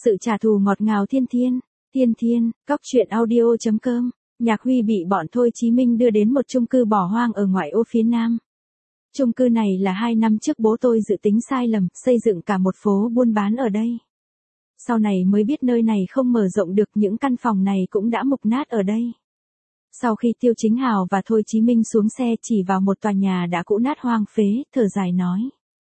Sự trả thù ngọt ngào thiên thiên. Thiên thiên, cóc truyện audio.com. Nhạc Huy bị bọn Thôi Chí Minh đưa đến một chung cư bỏ hoang ở ngoại ô phía Nam. Chung cư này là 2 năm trước bố tôi dự tính sai lầm, xây dựng cả một phố buôn bán ở đây. Sau này mới biết nơi này không mở rộng được, những căn phòng này cũng đã mục nát ở đây. Sau khi Tiêu Chính Hào và Thôi Chí Minh xuống xe chỉ vào một tòa nhà đã cũ nát hoang phế, thở dài nói.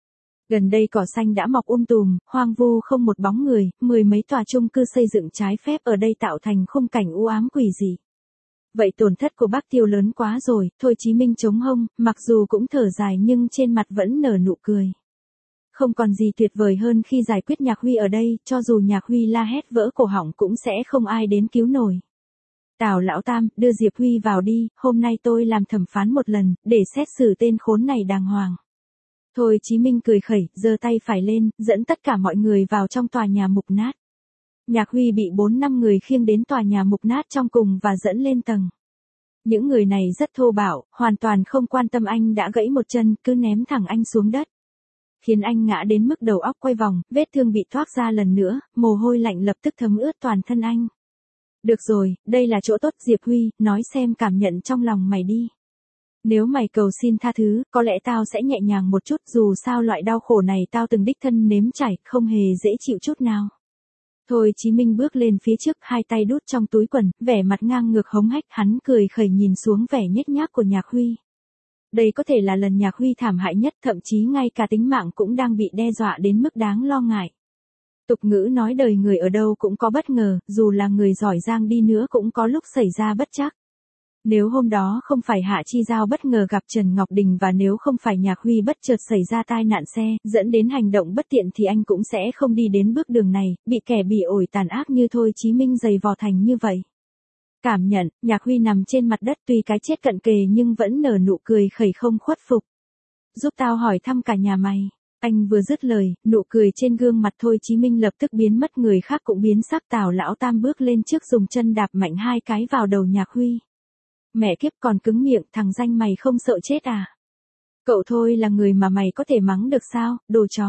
Gần đây cỏ xanh đã mọc tùm, hoang vu không một bóng người, 10 mấy tòa chung cư xây dựng trái phép ở đây tạo thành khung cảnh u ám quỷ dị. Vậy tổn thất của bác Tiêu lớn quá rồi, Thôi Chí Minh chống hông, mặc dù cũng thở dài nhưng trên mặt vẫn nở nụ cười. Không còn gì tuyệt vời hơn khi giải quyết Nhạc Huy ở đây, cho dù Nhạc Huy la hét vỡ cổ họng cũng sẽ không ai đến cứu nổi. Tào lão tam, đưa Diệp Huy vào đi, hôm nay tôi làm thẩm phán một lần, để xét xử tên khốn này đàng hoàng. Thôi Chí Minh cười khẩy, giơ tay phải lên, dẫn tất cả mọi người vào trong tòa nhà mục nát. Nhạc Huy bị 4-5 người khiêng đến tòa nhà mục nát trong cùng và dẫn lên tầng. Những người này rất thô bạo, hoàn toàn không quan tâm anh đã gãy một chân, cứ ném thẳng anh xuống đất. Khiến anh ngã đến mức đầu óc quay vòng, vết thương bị thoác ra lần nữa, mồ hôi lạnh lập tức thấm ướt toàn thân anh. Được rồi, đây là chỗ tốt Diệp Huy, nói xem cảm nhận trong lòng mày đi. Nếu mày cầu xin tha thứ, có lẽ tao sẽ nhẹ nhàng một chút, dù sao loại đau khổ này tao từng đích thân nếm trải, không hề dễ chịu chút nào. Thôi Chí Minh bước lên phía trước, hai tay đút trong túi quần, vẻ mặt ngang ngược hống hách, hắn cười khẩy nhìn xuống vẻ nhếch nhác của Nhạc Huy. Đây có thể là lần Nhạc Huy thảm hại nhất, thậm chí ngay cả tính mạng cũng đang bị đe dọa đến mức đáng lo ngại. Tục ngữ nói đời người ở đâu cũng có bất ngờ, dù là người giỏi giang đi nữa cũng có lúc xảy ra bất trắc. Nếu hôm đó không phải Hạ Chi Giao bất ngờ gặp Trần Ngọc Đình và nếu không phải Nhạc Huy bất chợt xảy ra tai nạn xe, dẫn đến hành động bất tiện thì anh cũng sẽ không đi đến bước đường này, bị kẻ bỉ ổi tàn ác như Thôi Chí Minh giày vò thành như vậy. Cảm nhận, Nhạc Huy nằm trên mặt đất tuy cái chết cận kề nhưng vẫn nở nụ cười khẩy không khuất phục. Giúp tao hỏi thăm cả nhà mày. Anh vừa dứt lời, nụ cười trên gương mặt Thôi Chí Minh lập tức biến mất, người khác cũng biến sắc. Tào lão tam bước lên trước dùng chân đạp mạnh 2 cái vào đầu Nhạc Huy. Mẹ kiếp, còn cứng miệng, thằng danh mày không sợ chết à? Cậu Thôi là người mà mày có thể mắng được sao, đồ chó.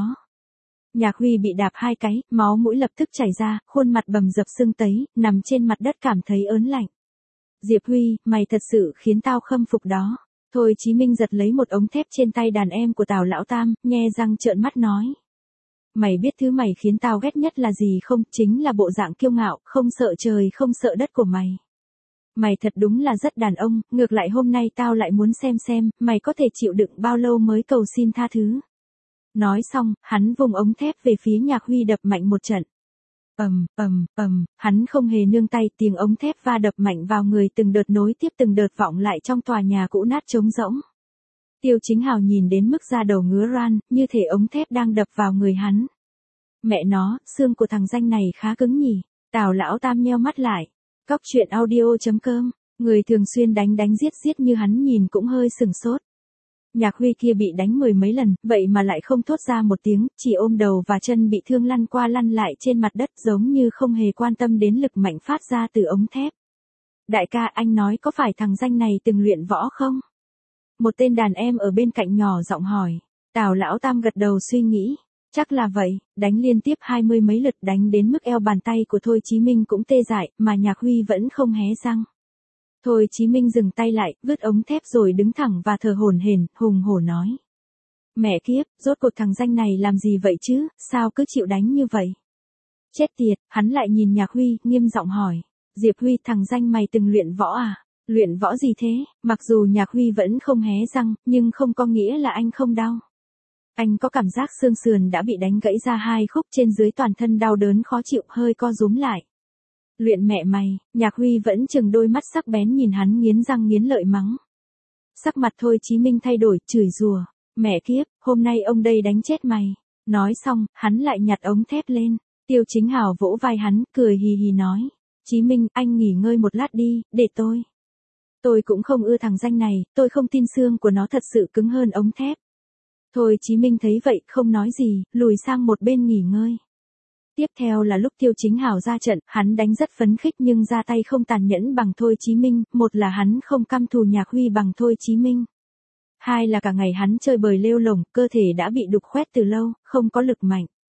Nhạc Huy bị đạp 2 cái, máu mũi lập tức chảy ra, khuôn mặt bầm dập sưng tấy, nằm trên mặt đất cảm thấy ớn lạnh. Diệp Huy, mày thật sự khiến tao khâm phục đó. Thôi Chí Minh giật lấy một ống thép trên tay đàn em của Tào lão tam, nhe răng trợn mắt nói. Mày biết thứ mày khiến tao ghét nhất là gì không? Chính là bộ dạng kiêu ngạo, không sợ trời không sợ đất của mày. Mày thật đúng là rất đàn ông, ngược lại hôm nay tao lại muốn xem, mày có thể chịu đựng bao lâu mới cầu xin tha thứ. Nói xong, hắn vùng ống thép về phía Nhạc Huy đập mạnh một trận. Hắn không hề nương tay, tiếng ống thép va đập mạnh vào người từng đợt nối tiếp từng đợt vọng lại trong tòa nhà cũ nát trống rỗng. Tiêu Chính Hào nhìn đến mức da đầu ngứa ran, như thể ống thép đang đập vào người hắn. Mẹ nó, xương của thằng danh này khá cứng nhỉ. Tào lão tam nheo mắt lại. Cóc truyện audio.com, người thường xuyên đánh giết như hắn nhìn cũng hơi sừng sốt. Nhạc Huy kia bị đánh 10 mấy lần, vậy mà lại không thốt ra một tiếng, chỉ ôm đầu và chân bị thương lăn qua lăn lại trên mặt đất giống như không hề quan tâm đến lực mạnh phát ra từ ống thép. Đại ca, anh nói có phải thằng danh này từng luyện võ không? Một tên đàn em ở bên cạnh nhỏ giọng hỏi. Tào lão tam gật đầu suy nghĩ. Chắc là vậy, đánh liên tiếp 20 mấy lượt, đánh đến mức eo bàn tay của Thôi Chí Minh cũng tê dại, mà Nhạc Huy vẫn không hé răng. Thôi Chí Minh dừng tay lại, vứt ống thép rồi đứng thẳng và thở hổn hển, hùng hổ nói. Mẹ kiếp, rốt cuộc thằng danh này làm gì vậy chứ, sao cứ chịu đánh như vậy? Chết tiệt, hắn lại nhìn Nhạc Huy, nghiêm giọng hỏi. Diệp Huy, thằng danh mày từng luyện võ à? Luyện võ gì thế? Mặc dù Nhạc Huy vẫn không hé răng, nhưng không có nghĩa là anh không đau. Anh có cảm giác xương sườn đã bị đánh gãy ra 2 khúc, trên dưới toàn thân đau đớn khó chịu, hơi co rúm lại. Luyện mẹ mày, Nhạc Huy vẫn chừng đôi mắt sắc bén nhìn hắn, nghiến răng nghiến lợi mắng. Sắc mặt Thôi Chí Minh thay đổi, chửi rủa. Mẹ kiếp, hôm nay ông đây đánh chết mày. Nói xong, hắn lại nhặt ống thép lên. Tiêu Chính Hào vỗ vai hắn, cười hì hì nói. Chí Minh, anh nghỉ ngơi một lát đi, để tôi. Tôi cũng không ưa thằng danh này, tôi không tin xương của nó thật sự cứng hơn ống thép. Thôi Chí Minh thấy vậy, không nói gì, lùi sang một bên nghỉ ngơi. Tiếp theo là lúc Tiêu Chính Hào ra trận, hắn đánh rất phấn khích nhưng ra tay không tàn nhẫn bằng Thôi Chí Minh, một là hắn không căm thù Nhạc Huy bằng Thôi Chí Minh. Hai là cả ngày hắn chơi bời lêu lổng, cơ thể đã bị đục khoét từ lâu, không có lực mạnh.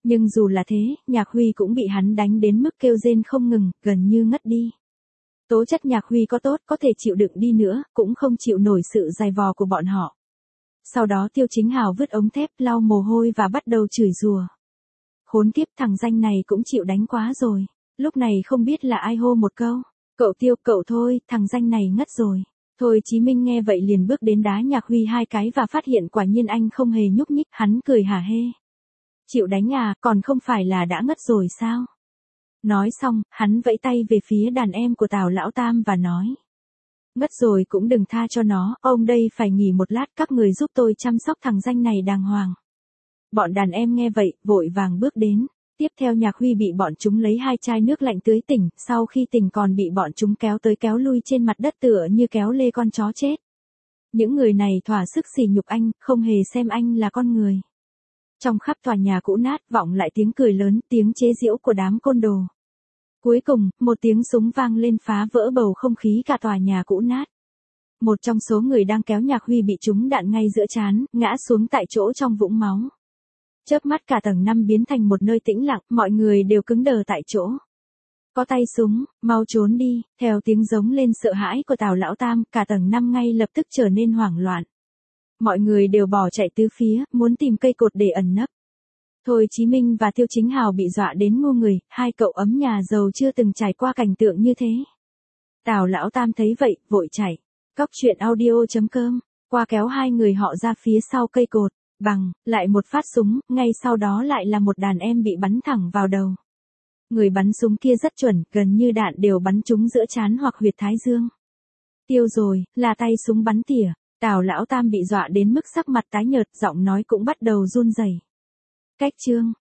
Nhưng dù là thế, Nhạc Huy cũng bị hắn đánh đến mức kêu rên không ngừng, gần như ngất đi. Tố chất Nhạc Huy có tốt, có thể chịu đựng đi nữa, cũng không chịu nổi sự dày vò của bọn họ. Sau đó Tiêu Chính Hào vứt ống thép, lau mồ hôi và bắt đầu chửi rủa. Khốn kiếp, thằng danh này cũng chịu đánh quá rồi. Lúc này không biết là ai hô một câu. Cậu Tiêu, cậu thôi, thằng danh này ngất rồi. Thôi Chí Minh nghe vậy liền bước đến đá Nhạc Huy 2 cái và phát hiện quả nhiên anh không hề nhúc nhích, hắn cười hả hê. Chịu đánh à, còn không phải là đã ngất rồi sao? Nói xong, hắn vẫy tay về phía đàn em của Tào Lão Tam và nói. Ngất rồi cũng đừng tha cho nó, ông đây phải nghỉ một lát, các người giúp tôi chăm sóc thằng danh này đàng hoàng. Bọn đàn em nghe vậy, vội vàng bước đến. Tiếp theo Nhạc Huy bị bọn chúng lấy 2 chai nước lạnh tưới tỉnh, sau khi tỉnh còn bị bọn chúng kéo tới kéo lui trên mặt đất tựa như kéo lê con chó chết. Những người này thỏa sức sỉ nhục anh, không hề xem anh là con người. Trong khắp tòa nhà cũ nát vọng lại tiếng cười lớn, tiếng chế giễu của đám côn đồ. Cuối cùng, một tiếng súng vang lên phá vỡ bầu không khí cả tòa nhà cũ nát. Một trong số người đang kéo Nhạc Huy bị trúng đạn ngay giữa trán, ngã xuống tại chỗ trong vũng máu. Chớp mắt cả tầng 5 biến thành một nơi tĩnh lặng, mọi người đều cứng đờ tại chỗ. Có tay súng, mau trốn đi, theo tiếng giống lên sợ hãi của Tào Lão Tam, cả tầng 5 ngay lập tức trở nên hoảng loạn. Mọi người đều bỏ chạy tứ phía, muốn tìm cây cột để ẩn nấp. Thôi Chí Minh và Tiêu Chính Hào bị dọa đến ngu người, 2 cậu ấm nhà giàu chưa từng trải qua cảnh tượng như thế. Tào Lão Tam thấy vậy, vội chạy. Cóc truyện audio.com, qua kéo 2 người họ ra phía sau cây cột, bằng, lại một phát súng, ngay sau đó lại là một đàn em bị bắn thẳng vào đầu. Người bắn súng kia rất chuẩn, gần như đạn đều bắn trúng giữa trán hoặc huyệt thái dương. Tiêu rồi, là tay súng bắn tỉa. Tào Lão Tam bị dọa đến mức sắc mặt tái nhợt, giọng nói cũng bắt đầu run rẩy. Cách chương